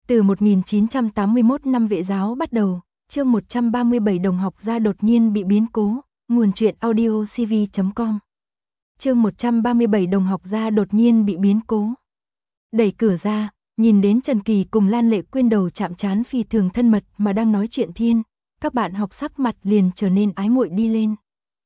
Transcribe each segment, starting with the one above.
Từ 1981 năm vệ giáo bắt đầu, chương 137 đồng học gia đột nhiên bị biến cố, nguồn truyện audio cv.com. Chương 137 đồng học gia đột nhiên bị biến cố. Đẩy cửa ra, nhìn đến Trần Kỳ cùng Lan Lệ Quyên đầu chạm trán phi thường thân mật mà đang nói chuyện thiên, các bạn học sắc mặt liền trở nên ái muội đi lên.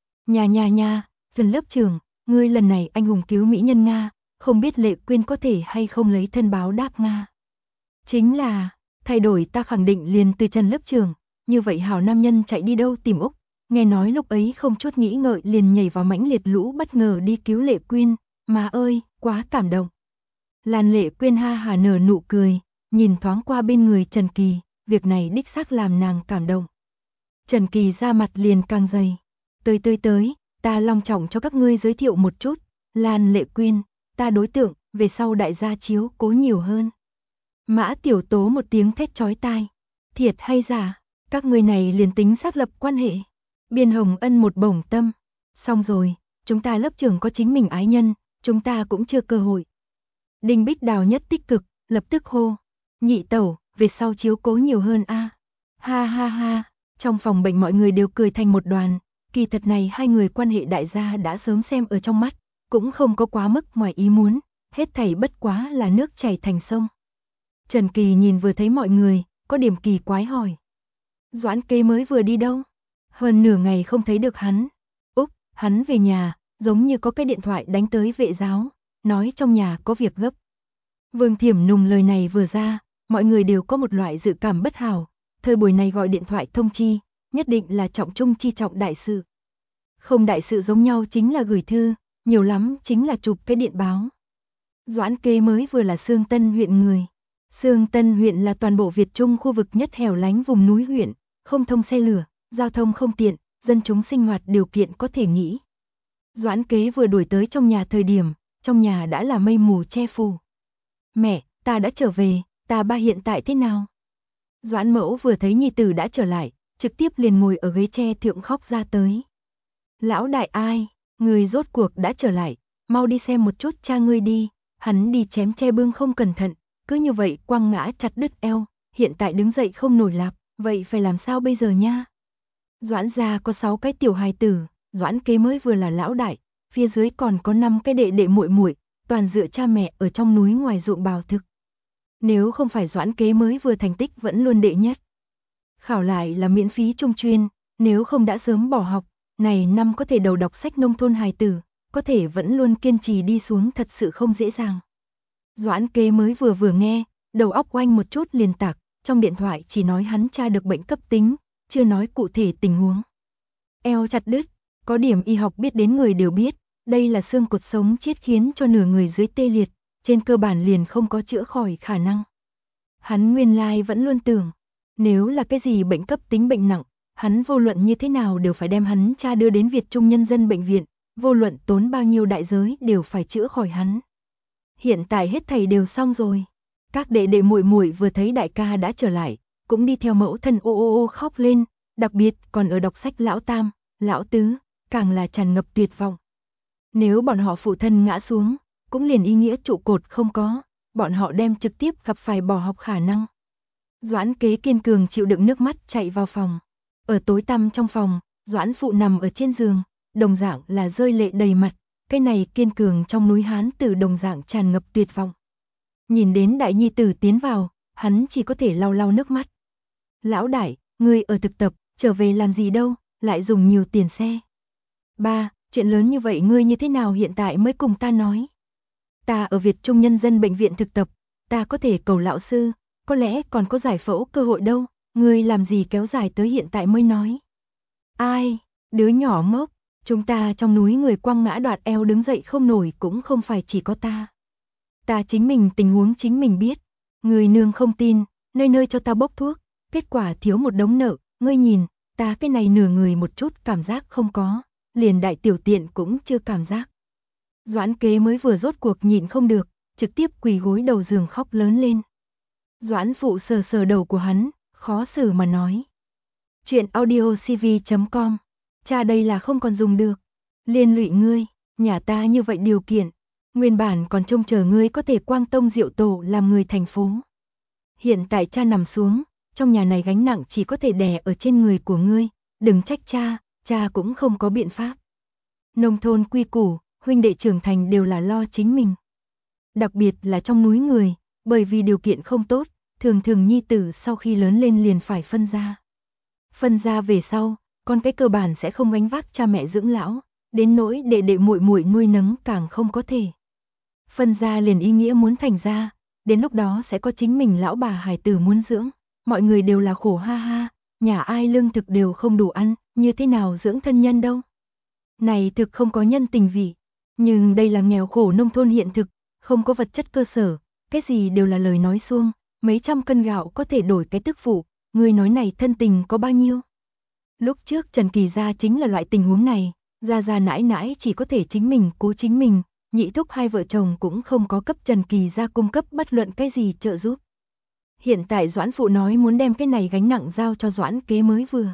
Nha, Trần lớp trưởng, ngươi lần này anh hùng cứu mỹ nhân Nga, không biết Lệ Quyên có thể hay không lấy thân báo đáp Nga. Chính là, thay đổi ta khẳng định liền từ Trần lớp trưởng, như vậy hảo nam nhân chạy đi đâu tìm Úc, nghe nói lúc ấy không chút nghĩ ngợi liền nhảy vào mãnh liệt lũ bất ngờ đi cứu Lệ Quyên, má ơi, quá cảm động. Lan Lệ Quyên ha hà nở nụ cười, nhìn thoáng qua bên người Trần Kỳ, việc này đích xác làm nàng cảm động. Trần Kỳ ra mặt liền càng dày, tới, ta long trọng cho các ngươi giới thiệu một chút, Lan Lệ Quyên, ta đối tượng, về sau đại gia chiếu cố nhiều hơn. Mã Tiểu Tố một tiếng thét chói tai, thiệt hay giả, các người này liền tính xác lập quan hệ. Biên Hồng Ân một bổng tâm, xong rồi, chúng ta lớp trưởng có chính mình ái nhân, chúng ta cũng chưa cơ hội. Đinh Bích Đào nhất tích cực, lập tức hô, nhị tẩu, về sau chiếu cố nhiều hơn a. Ha, trong phòng bệnh mọi người đều cười thành một đoàn, kỳ thật này hai người quan hệ đại gia đã sớm xem ở trong mắt, cũng không có quá mức ngoài ý muốn, hết thảy bất quá là nước chảy thành sông. Trần Kỳ nhìn vừa thấy mọi người, có điểm kỳ quái hỏi. Doãn Kế mới vừa đi đâu? Hơn nửa ngày không thấy được hắn. Úc, hắn về nhà, giống như có cái điện thoại đánh tới vệ giáo, nói trong nhà có việc gấp. Vương Thiểm Nùng lời này vừa ra, mọi người đều có một loại dự cảm bất hảo, thời buổi này gọi điện thoại thông chi, nhất định là trọng trung chi trọng đại sự. Không đại sự giống nhau chính là gửi thư, nhiều lắm chính là chụp cái điện báo. Doãn Kế mới vừa là Xương Tân huyện người. Xương Tân huyện là toàn bộ Việt Trung khu vực nhất hẻo lánh vùng núi huyện, không thông xe lửa, giao thông không tiện, dân chúng sinh hoạt điều kiện có thể nghĩ. Doãn Kế vừa đuổi tới trong nhà thời điểm, trong nhà đã là mây mù che phủ. Mẹ, ta đã trở về, ta ba hiện tại thế nào? Doãn Mẫu vừa thấy nhi tử đã trở lại, trực tiếp liền ngồi ở ghế tre thượng khóc ra tới. Lão đại ai, người rốt cuộc đã trở lại, mau đi xem một chút cha ngươi đi, hắn đi chém tre bương không cẩn thận, cứ như vậy quăng ngã chặt đứt eo, hiện tại đứng dậy không nổi lạp, vậy phải làm sao bây giờ nha? Doãn gia có 6 cái tiểu hài tử, Doãn Kế mới vừa là lão đại, phía dưới còn có 5 cái đệ đệ muội muội, toàn dựa cha mẹ ở trong núi ngoài ruộng bào thực. Nếu không phải Doãn Kế mới vừa thành tích vẫn luôn đệ nhất. Khảo lại là miễn phí trung chuyên, nếu không đã sớm bỏ học, này năm có thể đầu đọc sách nông thôn hài tử, có thể vẫn luôn kiên trì đi xuống thật sự không dễ dàng. Doãn Kế mới vừa nghe, đầu óc oanh một chút liền tạc, trong điện thoại chỉ nói hắn tra được bệnh cấp tính, chưa nói cụ thể tình huống. Eo chặt đứt, có điểm y học biết đến người đều biết, đây là xương cột sống chết khiến cho nửa người dưới tê liệt, trên cơ bản liền không có chữa khỏi khả năng. Hắn nguyên lai vẫn luôn tưởng, nếu là cái gì bệnh cấp tính bệnh nặng, hắn vô luận như thế nào đều phải đem hắn cha đưa đến Việt Trung Nhân dân bệnh viện, vô luận tốn bao nhiêu đại giới đều phải chữa khỏi hắn. Hiện tại hết thầy đều xong rồi. Các đệ đệ muội muội vừa thấy đại ca đã trở lại, cũng đi theo mẫu thân ô khóc lên, đặc biệt còn ở đọc sách lão tam, lão tứ, càng là tràn ngập tuyệt vọng. Nếu bọn họ phụ thân ngã xuống, cũng liền ý nghĩa trụ cột không có, bọn họ đem trực tiếp gặp phải bỏ học khả năng. Doãn Kế kiên cường chịu đựng nước mắt chạy vào phòng. Ở tối tăm trong phòng, Doãn phụ nằm ở trên giường, đồng dạng là rơi lệ đầy mặt, cái này kiên cường trong núi Hán tử đồng dạng tràn ngập tuyệt vọng. Nhìn đến đại nhi tử tiến vào, hắn chỉ có thể lau nước mắt. Lão đại, ngươi ở thực tập, trở về làm gì đâu, lại dùng nhiều tiền xe. Ba, chuyện lớn như vậy ngươi như thế nào hiện tại mới cùng ta nói. Ta ở Việt Trung Nhân dân bệnh viện thực tập, ta có thể cầu lão sư, có lẽ còn có giải phẫu cơ hội đâu, ngươi làm gì kéo dài tới hiện tại mới nói. Ai, đứa nhỏ ngốc, chúng ta trong núi người quăng ngã đoạt eo đứng dậy không nổi cũng không phải chỉ có ta. Ta chính mình tình huống chính mình biết, người nương không tin, nơi nơi cho ta bốc thuốc, kết quả thiếu một đống nợ, ngươi nhìn, ta cái này nửa người một chút cảm giác không có, liền đại tiểu tiện cũng chưa cảm giác. Doãn Kế mới vừa rốt cuộc nhịn không được, trực tiếp quỳ gối đầu giường khóc lớn lên. Doãn phụ sờ đầu của hắn, khó xử mà nói. Chuyện audio cv.com, cha đây là không còn dùng được, liên lụy ngươi, nhà ta như vậy điều kiện, nguyên bản còn trông chờ ngươi có thể quang tông diệu tổ làm người thành phố. Hiện tại cha nằm xuống, trong nhà này gánh nặng chỉ có thể đè ở trên người của ngươi, đừng trách cha, cha cũng không có biện pháp. Nông thôn quy củ, huynh đệ trưởng thành đều là lo chính mình. Đặc biệt là trong núi người, bởi vì điều kiện không tốt, thường thường nhi tử sau khi lớn lên liền phải phân gia. Phân gia về sau, con cái cơ bản sẽ không gánh vác cha mẹ dưỡng lão, đến nỗi đệ đệ muội muội nuôi nấng càng không có thể. Phân gia liền ý nghĩa muốn thành gia, đến lúc đó sẽ có chính mình lão bà hài tử muốn dưỡng, mọi người đều là khổ ha ha, nhà ai lương thực đều không đủ ăn, như thế nào dưỡng thân nhân đâu. Này thực không có nhân tình vị, nhưng đây là nghèo khổ nông thôn hiện thực, không có vật chất cơ sở, cái gì đều là lời nói suông, mấy trăm cân gạo có thể đổi cái tức phụ, người nói này thân tình có bao nhiêu. Lúc trước Trần Kỳ gia chính là loại tình huống này, gia nãi nãi chỉ có thể chính mình cố chính mình, nhị thúc hai vợ chồng cũng không có cấp Trần Kỳ gia cung cấp bất luận cái gì trợ giúp. Hiện tại Doãn phụ nói muốn đem cái này gánh nặng giao cho Doãn kế mới vừa.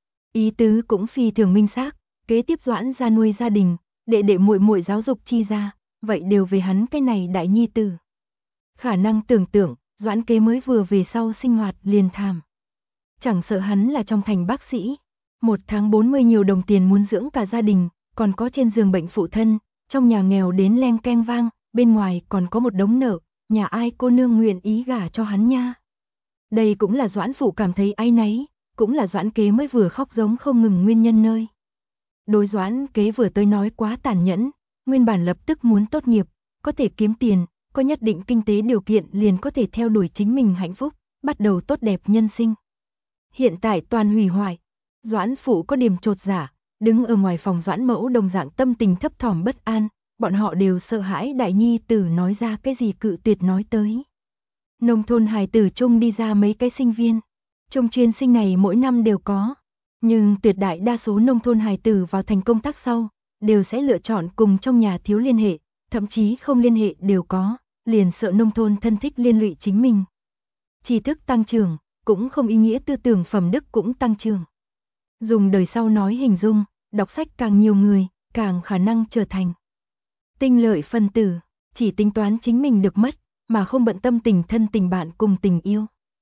Ý tứ cũng phi thường minh xác, kế tiếp Doãn gia nuôi gia đình, đệ đệ muội muội giáo dục chi ra, vậy đều về hắn cái này đại nhi tử. Khả năng tưởng tượng, Doãn kế mới vừa về sau sinh hoạt liền thảm. Chẳng sợ hắn là trong thành bác sĩ, 1 tháng 40 nhiều đồng tiền muốn dưỡng cả gia đình, còn có trên giường bệnh phụ thân, trong nhà nghèo đến leng keng vang, bên ngoài còn có một đống nợ, nhà ai cô nương nguyện ý gả cho hắn nha. Đây cũng là Doãn phụ cảm thấy áy náy, cũng là Doãn kế mới vừa khóc giống không ngừng nguyên nhân nơi. Đối Doãn kế vừa tới nói quá tàn nhẫn, nguyên bản lập tức muốn tốt nghiệp, có thể kiếm tiền, có nhất định kinh tế điều kiện liền có thể theo đuổi chính mình hạnh phúc, bắt đầu tốt đẹp nhân sinh. Hiện tại toàn hủy hoại, Doãn phụ có điểm chột dạ, đứng ở ngoài phòng Doãn mẫu đồng dạng tâm tình thấp thỏm bất an, bọn họ đều sợ hãi đại nhi tử nói ra cái gì cự tuyệt nói tới. Nông thôn hài tử chung đi ra mấy cái sinh viên, chung chuyên sinh này mỗi năm đều có, nhưng tuyệt đại đa số nông thôn hài tử vào thành công tác sau, đều sẽ lựa chọn cùng trong nhà thiếu liên hệ, thậm chí không liên hệ đều có, liền sợ nông thôn thân thích liên lụy chính mình. Tri thức tăng trưởng, cũng không ý nghĩa tư tưởng phẩm đức cũng tăng trưởng. Dùng đời sau nói hình dung, đọc sách càng nhiều người, càng khả năng trở thành tinh lợi phân tử, chỉ tính toán chính mình được mất, mà không bận tâm tình thân tình bạn cùng tình yêu.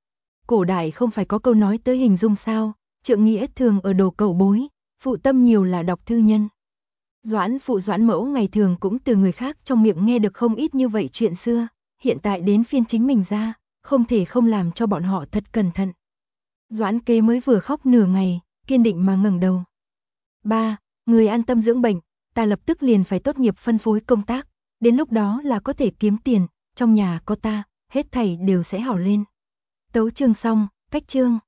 Cổ đại không phải có câu nói tới hình dung sao, trượng nghĩa thường ở đồ cầu bối, phụ tâm nhiều là đọc thư nhân. Doãn phụ Doãn mẫu ngày thường cũng từ người khác trong miệng nghe được không ít như vậy chuyện xưa, hiện tại đến phiên chính mình ra, không thể không làm cho bọn họ thật cẩn thận. Doãn kế mới vừa khóc nửa ngày, kiên định mà ngẩng đầu. Ba, người an tâm dưỡng bệnh, ta lập tức liền phải tốt nghiệp phân phối công tác, đến lúc đó là có thể kiếm tiền, trong nhà có ta, hết thảy đều sẽ hảo lên. Tấu chương xong, cách chương.